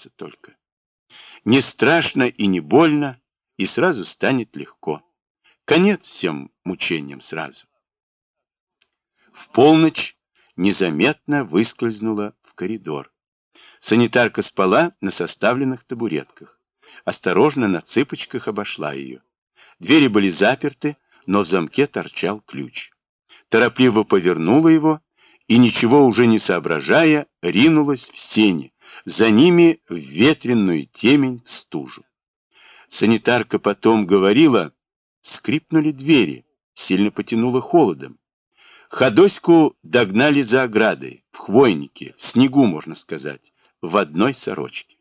держаться только. Не страшно и не больно, и сразу станет легко. Конец всем мучениям сразу. В полночь незаметно выскользнула в коридор. Санитарка спала на составленных табуретках. Осторожно на цыпочках обошла ее. Двери были заперты, но в замке торчал ключ. Торопливо повернула его и, ничего уже не соображая, ринулась в сени, за ними в ветреную темень, в стужу. Санитарка потом говорила, скрипнули двери, сильно потянуло холодом. Ходоську догнали за оградой, в хвойнике, в снегу, можно сказать, в одной сорочке.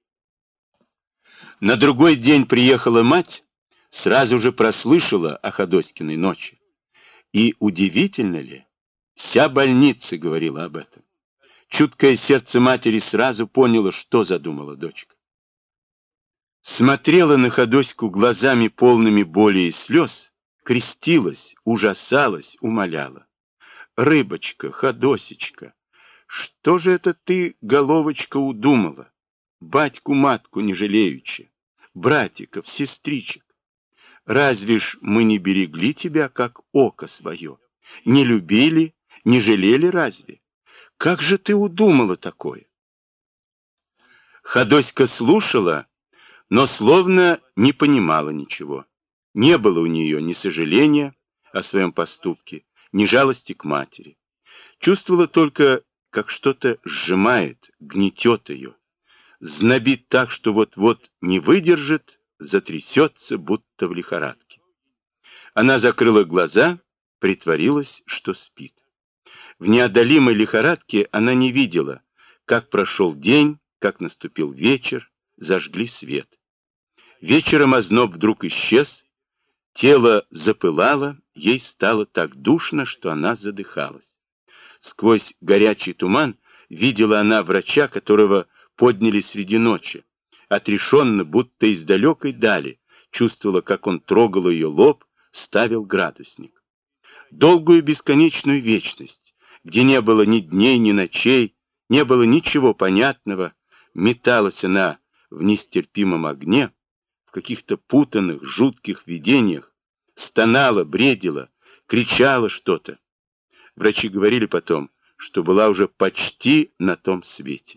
На другой день приехала мать, сразу же прослышала о Ходоськиной ночи. И удивительно ли, вся больница говорила об этом. Чуткое сердце матери сразу поняло, что задумала дочка. Смотрела на Ходоську глазами полными боли и слез, крестилась, ужасалась, умоляла. «Рыбочка, Ходосечка, что же это ты, головочка, удумала? Батьку-матку не жалеючи, братиков, сестричек. Разве ж мы не берегли тебя, как око свое? Не любили, не жалели разве? Как же ты удумала такое?» Ходоська слушала, но словно не понимала ничего. Не было у нее ни сожаления о своем поступке, ни жалости к матери. Чувствовала только, как что-то сжимает, гнетет ее. Знобит так, что вот-вот не выдержит, затрясется, будто в лихорадке. Она закрыла глаза, притворилась, что спит. В неодолимой лихорадке она не видела, как прошел день, как наступил вечер, зажгли свет. Вечером озноб вдруг исчез, тело запылало, ей стало так душно, что она задыхалась. Сквозь горячий туман видела она врача, которого подняли среди ночи. Отрешенно, будто из далекой дали, чувствовала, как он трогал ее лоб, ставил градусник. Долгую бесконечную вечность, где не было ни дней, ни ночей, не было ничего понятного, металась она в нестерпимом огне, в каких-то путанных, жутких видениях, стонала, бредила, кричала что-то. Врачи говорили потом, что была уже почти на том свете.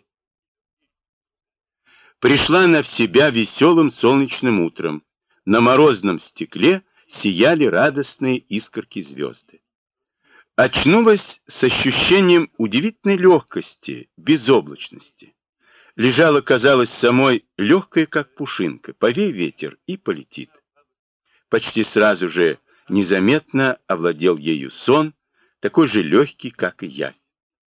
Пришла она в себя веселым солнечным утром. На морозном стекле сияли радостные искорки звезды. Очнулась с ощущением удивительной легкости, безоблачности. Лежала, казалось, самой легкая, как пушинка, повей ветер и полетит. Почти сразу же незаметно овладел ею сон, такой же легкий, как и явь.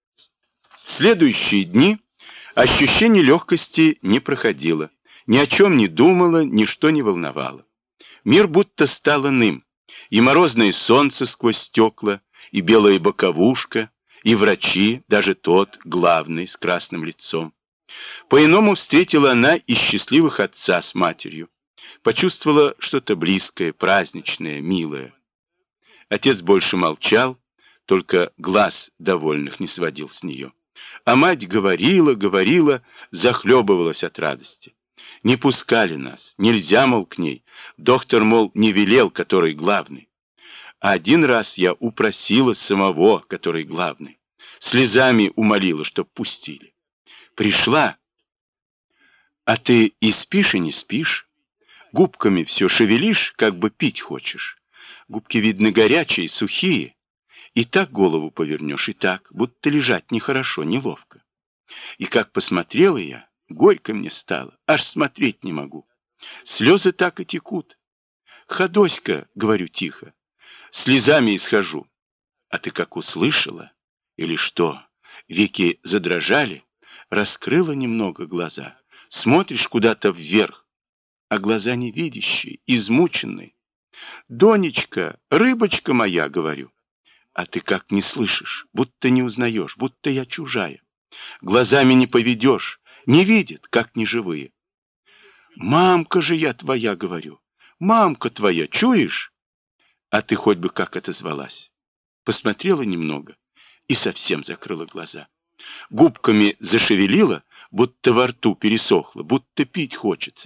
В следующие дни ощущение легкости не проходило, ни о чем не думала, ничто не волновало. Мир будто стал иным, и морозное солнце сквозь стекла, и белая боковушка, и врачи, даже тот, главный, с красным лицом. По-иному встретила она и счастливых отца с матерью. Почувствовала что-то близкое, праздничное, милое. Отец больше молчал, только глаз довольных не сводил с нее. А мать говорила, говорила, захлебывалась от радости. Не пускали нас, нельзя, мол, к ней. Доктор, мол, не велел, который главный. А один раз я упросила самого, который главный. Слезами умолила, чтоб пустили. Пришла. А ты и спишь, и не спишь. Губками все шевелишь, как бы пить хочешь. Губки, видно, горячие, сухие. И так голову повернешь, и так, будто лежать нехорошо, неловко. И как посмотрела я, горько мне стало, аж смотреть не могу. Слезы так и текут. Ходоська, говорю тихо, слезами исхожу. А ты как услышала? Или что? Веки задрожали, раскрыла немного глаза. Смотришь куда-то вверх, а глаза невидящие, измученные. Донечка, рыбочка моя, говорю. А ты как не слышишь, будто не узнаешь, будто я чужая. Глазами не поведешь, не видят, как неживые. Мамка же я твоя, говорю. Мамка твоя, чуешь? А ты хоть бы как отозвалась. Посмотрела немного и совсем закрыла глаза. Губками зашевелила, будто во рту пересохло, будто пить хочется.